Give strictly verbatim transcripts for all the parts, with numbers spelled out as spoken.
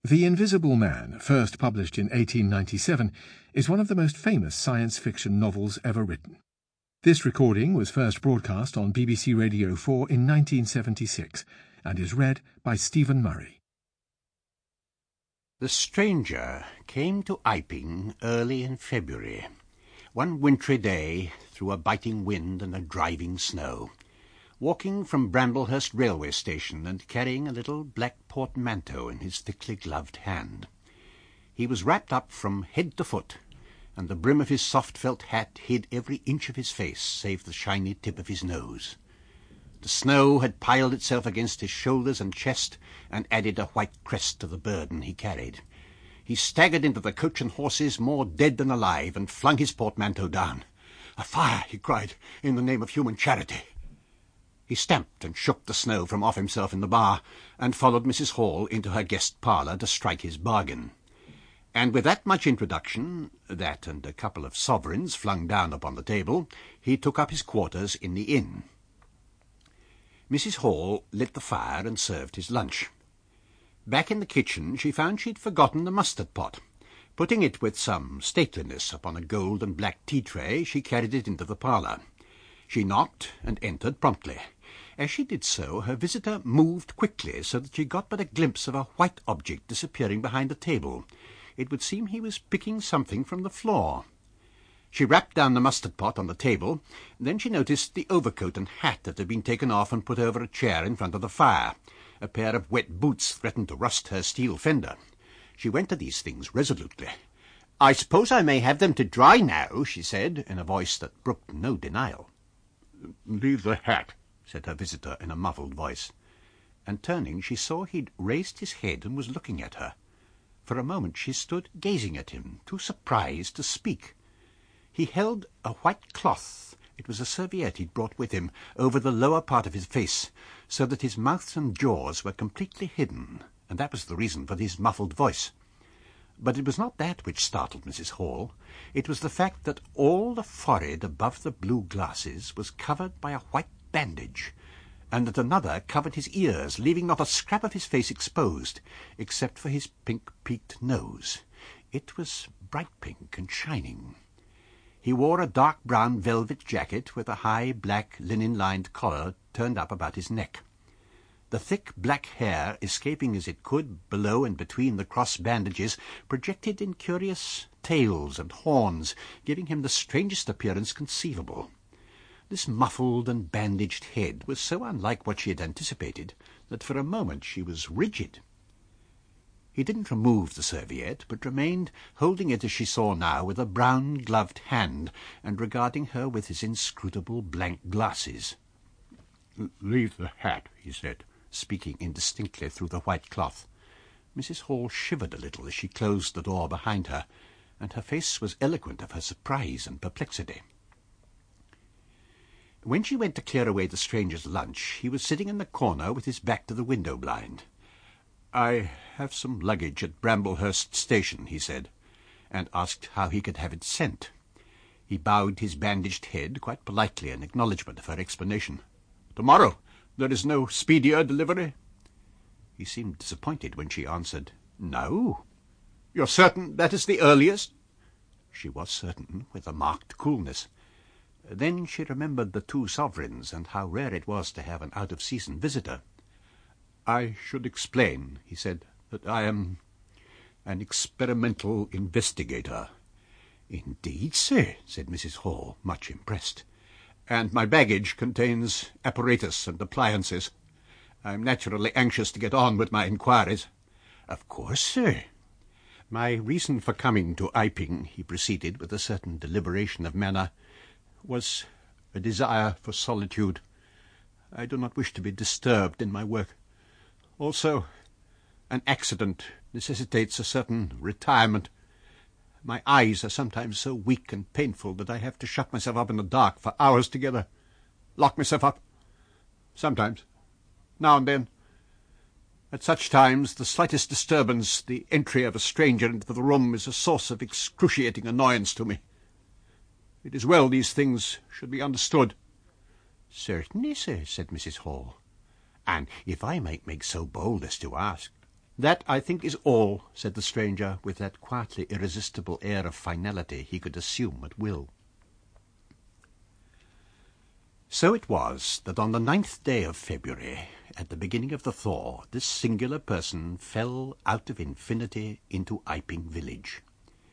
The Invisible Man, first published in eighteen ninety-seven, is one of the most famous science fiction novels ever written. This recording was first broadcast on B B C Radio four in nineteen seventy-six and is read by Stephen Murray. The stranger came to Iping early in February, one wintry day through a biting wind and a driving snow, walking from Bramblehurst railway station and carrying a little black portmanteau in his thickly gloved hand. He was wrapped up from head to foot, and the brim of his soft felt hat hid every inch of his face save the shiny tip of his nose. The snow had piled itself against his shoulders and chest and added a white crest to the burden he carried. He staggered into the coach and horses more dead than alive and flung his portmanteau down. "A fire!" he cried, "in the name of human charity!" He stamped and shook the snow from off himself in the bar, and followed Missus Hall into her guest parlour to strike his bargain. And with that much introduction, that and a couple of sovereigns flung down upon the table, he took up his quarters in the inn. Missus Hall lit the fire and served his lunch. Back in the kitchen she found she'd forgotten the mustard pot. Putting it with some stateliness upon a gold and black tea-tray, she carried it into the parlour. She knocked and entered promptly. As she did so, her visitor moved quickly, so that she got but a glimpse of a white object disappearing behind the table. It would seem he was picking something from the floor. She rapped down the mustard pot on the table. Then she noticed the overcoat and hat that had been taken off and put over a chair in front of the fire. A pair of wet boots threatened to rust her steel fender. She went to these things resolutely. "I suppose I may have them to dry now," she said, in a voice that brooked no denial. "Leave the hat," said her visitor in a muffled voice. And turning, she saw he'd raised his head and was looking at her. For a moment she stood gazing at him, too surprised to speak. He held a white cloth, it was a serviette he'd brought with him, over the lower part of his face, so that his mouth and jaws were completely hidden, and that was the reason for his muffled voice. But it was not that which startled Missus Hall. It was the fact that all the forehead above the blue glasses was covered by a white bandage, and that another covered his ears, leaving not a scrap of his face exposed, except for his pink-peaked nose. It was bright pink and shining. He wore a dark brown velvet jacket with a high black linen-lined collar turned up about his neck. The thick black hair, escaping as it could below and between the cross bandages, projected in curious tails and horns, giving him the strangest appearance conceivable. This muffled and bandaged head was so unlike what she had anticipated that for a moment she was rigid. He didn't remove the serviette, but remained holding it as she saw now with a brown gloved hand, and regarding her with his inscrutable blank glasses. "Leave the hat," he said, speaking indistinctly through the white cloth. Missus Hall shivered a little as she closed the door behind her, and her face was eloquent of her surprise and perplexity. When she went to clear away the stranger's lunch, he was sitting in the corner with his back to the window blind. "I have some luggage at Bramblehurst station," he said, and asked how he could have it sent. He bowed his bandaged head quite politely in acknowledgment of her explanation. "Tomorrow. There is no speedier delivery?" He seemed disappointed when she answered, "No." "You're certain that is the earliest?" She was certain, with a marked coolness. Then she remembered the two sovereigns, and how rare it was to have an out-of-season visitor. "I should explain," he said, "that I am an experimental investigator." "Indeed, sir," said Missus Hall, much impressed. "And my baggage contains apparatus and appliances. I am naturally anxious to get on with my inquiries." "Of course, sir." "My reason for coming to Iping," he proceeded with a certain deliberation of manner, "was a desire for solitude. I do not wish to be disturbed in my work. Also, an accident necessitates a certain retirement. My eyes are sometimes so weak and painful that I have to shut myself up in the dark for hours together. Lock myself up. Sometimes. Now and then. At such times, the slightest disturbance, the entry of a stranger into the room, is a source of excruciating annoyance to me. It is well these things should be understood." "Certainly, sir," said Missus Hall. "And if I might make so bold as to ask—" "That, I think, is all," said the stranger, with that quietly irresistible air of finality he could assume at will. So it was that on the ninth day of February, at the beginning of the thaw, this singular person fell out of infinity into Iping village.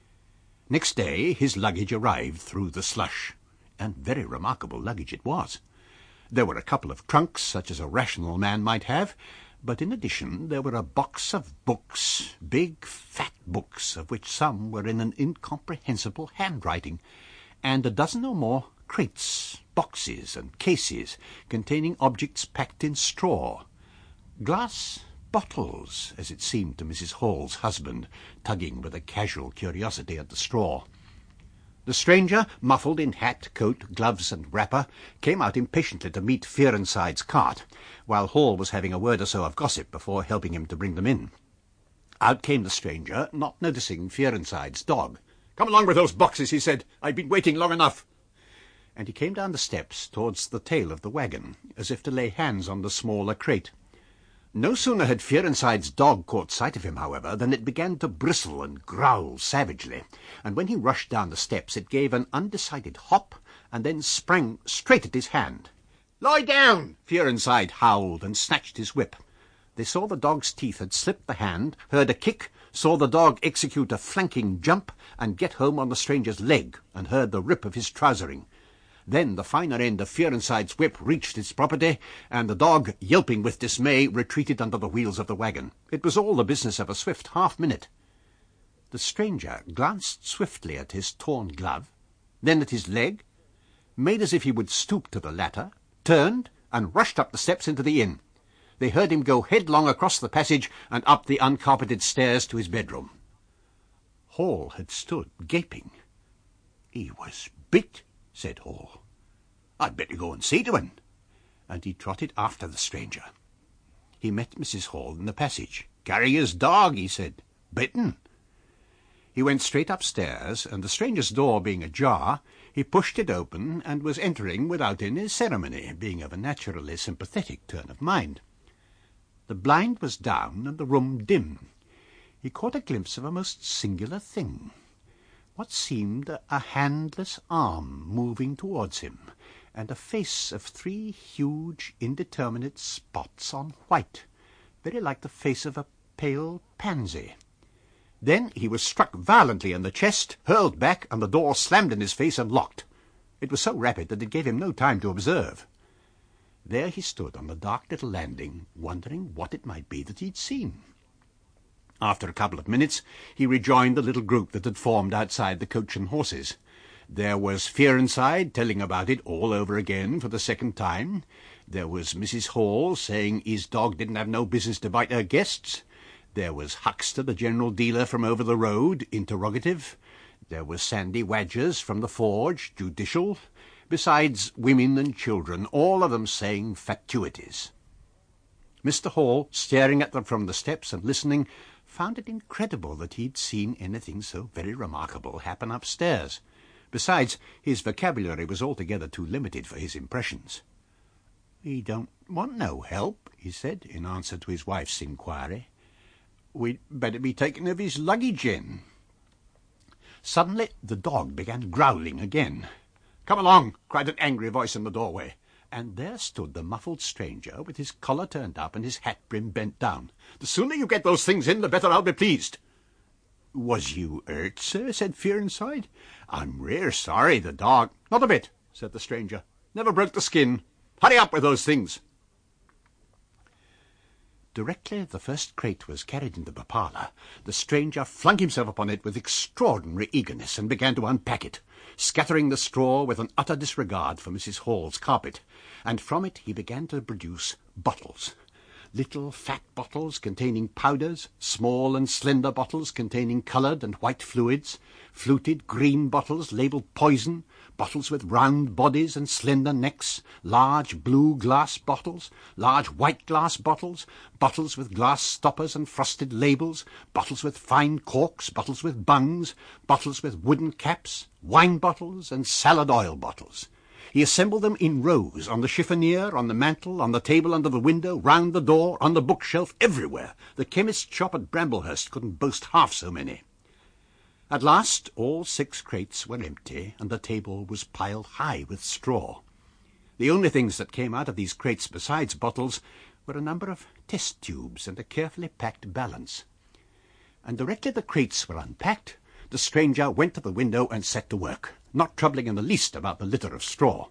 Next day his luggage arrived through the slush, and very remarkable luggage it was. There were a couple of trunks, such as a rational man might have, but in addition there were a box of books, big fat books, of which some were in an incomprehensible handwriting, and a dozen or more crates, boxes, and cases containing objects packed in straw, glass bottles, as it seemed to Missus Hall's husband, tugging with a casual curiosity at the straw. The stranger, muffled in hat, coat, gloves, and wrapper, came out impatiently to meet Fearenside's cart, while Hall was having a word or so of gossip before helping him to bring them in. Out came the stranger, not noticing Fearenside's dog. "Come along with those boxes," he said. "I've been waiting long enough." And he came down the steps towards the tail of the wagon, as if to lay hands on the smaller crate. No sooner had Fearenside's dog caught sight of him, however, than it began to bristle and growl savagely, and when he rushed down the steps it gave an undecided hop, and then sprang straight at his hand. "Lie down!" Fearenside howled, and snatched his whip. They saw the dog's teeth had slipped the hand, heard a kick, saw the dog execute a flanking jump, and get home on the stranger's leg, and heard the rip of his trousering. Then the finer end of Fearenside's whip reached its property, and the dog, yelping with dismay, retreated under the wheels of the wagon. It was all the business of a swift half-minute. The stranger glanced swiftly at his torn glove, then at his leg, made as if he would stoop to the latter, turned, and rushed up the steps into the inn. They heard him go headlong across the passage and up the uncarpeted stairs to his bedroom. Hall had stood gaping. "He was bit," said Hall. "I'd better go and see to him." And he trotted after the stranger. He met Missus Hall in the passage. "Carrier's dog," he said. "Bitten." He went straight upstairs, and the stranger's door being ajar, he pushed it open and was entering without any ceremony, being of a naturally sympathetic turn of mind. The blind was down and the room dim. He caught a glimpse of a most singular thing. What seemed a handless arm moving towards him, and a face of three huge indeterminate spots on white, very like the face of a pale pansy. Then he was struck violently in the chest, hurled back, and the door slammed in his face and locked. It was so rapid that it gave him no time to observe. There he stood on the dark little landing, wondering what it might be that he'd seen. After a couple of minutes he rejoined the little group that had formed outside the Coach and Horses. There was Fearenside telling about it all over again for the second time. There was Missus Hall saying his dog didn't have no business to bite her guests. There was Huxter, the general dealer from over the road, interrogative. There was Sandy Wadgers from the forge, judicial. Besides women and children, all of them saying fatuities. Mister Hall, staring at them from the steps and listening, found it incredible that he'd seen anything so very remarkable happen upstairs. Besides, his vocabulary was altogether too limited for his impressions. "He don't want no help," he said, in answer to his wife's inquiry. "We'd better be taking of his luggage in." Suddenly the dog began growling again. "Come along," cried an angry voice in the doorway. And there stood the muffled stranger, with his collar turned up and his hat brim bent down. "The sooner you get those things in, the better I'll be pleased." "Was you hurt, sir?" said Fearenside. "I'm rare sorry the dog—" "Not a bit," said the stranger. "Never broke the skin. Hurry up with those things." Directly the first crate was carried into the parlour, the stranger flung himself upon it with extraordinary eagerness and began to unpack it, scattering the straw with an utter disregard for Missus Hall's carpet, and from it he began to produce bottles. Little fat bottles containing powders, small and slender bottles containing coloured and white fluids, fluted green bottles labelled poison, bottles with round bodies and slender necks, large blue glass bottles, large white glass bottles, bottles with glass stoppers and frosted labels, bottles with fine corks, bottles with bungs, bottles with wooden caps, wine bottles and salad oil bottles. He assembled them in rows, on the chiffonier, on the mantel, on the table under the window, round the door, on the bookshelf, everywhere. The chemist's shop at Bramblehurst couldn't boast half so many. At last all six crates were empty, and the table was piled high with straw. The only things that came out of these crates besides bottles were a number of test tubes and a carefully packed balance. And directly the crates were unpacked, the stranger went to the window and set to work, not troubling in the least about the litter of straw.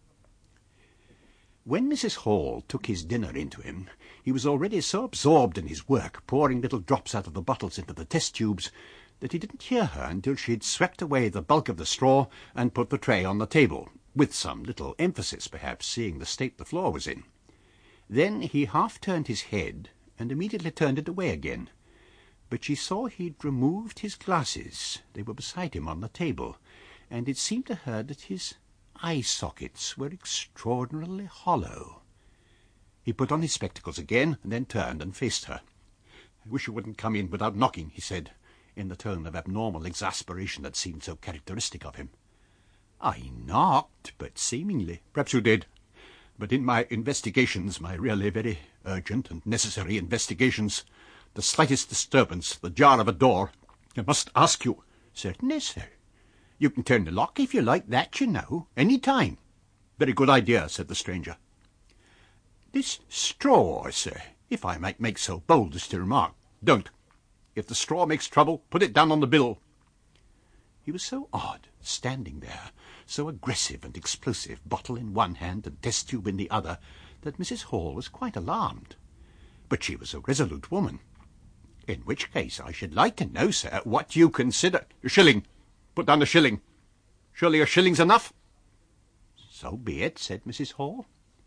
When Missus Hall took his dinner into him, he was already so absorbed in his work, pouring little drops out of the bottles into the test tubes, that he didn't hear her until she had swept away the bulk of the straw and put the tray on the table, with some little emphasis, perhaps, seeing the state the floor was in. Then he half turned his head and immediately turned it away again. But she saw he'd removed his glasses. They were beside him on the table, and it seemed to her that his eye-sockets were extraordinarily hollow. He put on his spectacles again, and then turned and faced her. "I wish you wouldn't come in without knocking," he said, in the tone of abnormal exasperation that seemed so characteristic of him. "I knocked, but seemingly—" "Perhaps you did. But in my investigations, my really very urgent and necessary investigations, the slightest disturbance, the jar of a door, I must ask you—" "Certainly, sir. You can turn the lock if you like that, you know, any time." "Very good idea," said the stranger. "This straw, sir, if I might make so bold as to remark—" "Don't. If the straw makes trouble, put it down on the bill." He was so odd, standing there, so aggressive and explosive, bottle in one hand and test tube in the other, that Missus Hall was quite alarmed. But she was a resolute woman. "In which case I should like to know, sir, what you consider—" "A shilling. Put down a shilling. Surely a shilling's enough?" "So be it," said Missus Hall.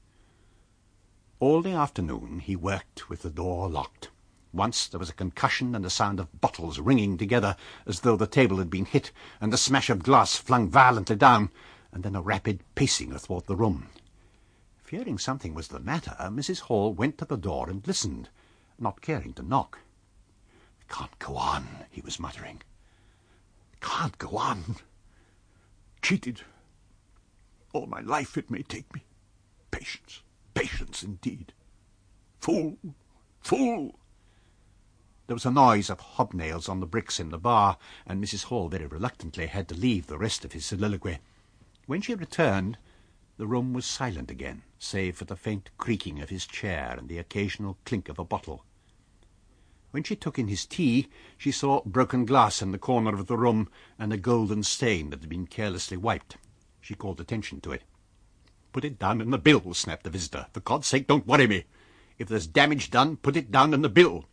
All the afternoon he worked with the door locked. Once there was a concussion and a sound of bottles ringing together as though the table had been hit, and the smash of glass flung violently down, and then a rapid pacing athwart the room. Fearing something was the matter, Missus Hall went to the door and listened, not caring to knock. "I can't go on," he was muttering. "I can't go on. Cheated. All my life it may take me. Patience, patience indeed. Fool, fool." There was a noise of hobnails on the bricks in the bar, and Missus Hall very reluctantly had to leave the rest of his soliloquy. When she returned, the room was silent again, save for the faint creaking of his chair and the occasional clink of a bottle. When she took in his tea, she saw broken glass in the corner of the room and a golden stain that had been carelessly wiped. She called attention to it. "Put it down in the bill," snapped the visitor. "For God's sake, don't worry me. If there's damage done, put it down in the bill."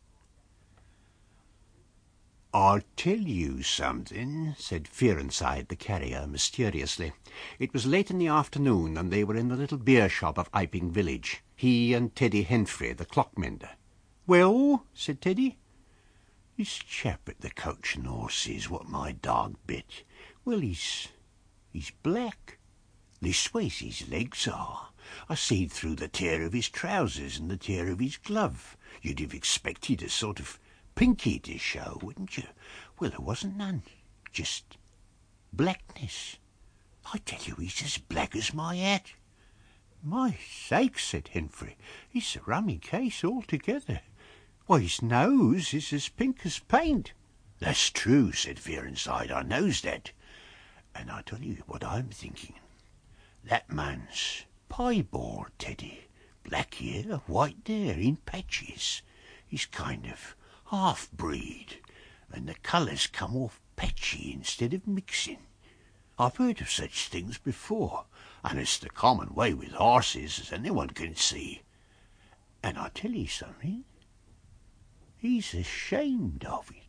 "I'll tell you something," said Fearenside, the carrier, mysteriously. It was late in the afternoon, and they were in the little beer shop of Iping village, he and Teddy Henfrey, the clock-mender. "Well," said Teddy. "This chap at the Coach and Horses, what my dog bit, well, he's he's black. Leastways his legs are. I seed through the tear of his trousers and the tear of his glove. You'd have expected a sort of pinky to show, wouldn't you? Well, there wasn't none. Just blackness. I tell you, he's as black as my hat." "My sakes," said Henfrey, "it's a rummy case altogether. Why, his nose is as pink as paint." "That's true," said Fearenside. "I knows that. And I tell you what I'm thinking. That man's piebald, Teddy. Black here, white there, in patches. He's kind of half-breed, and the colours come off patchy instead of mixing. I've heard of such things before, and it's the common way with horses, as anyone can see. And I tell you something, he's ashamed of it.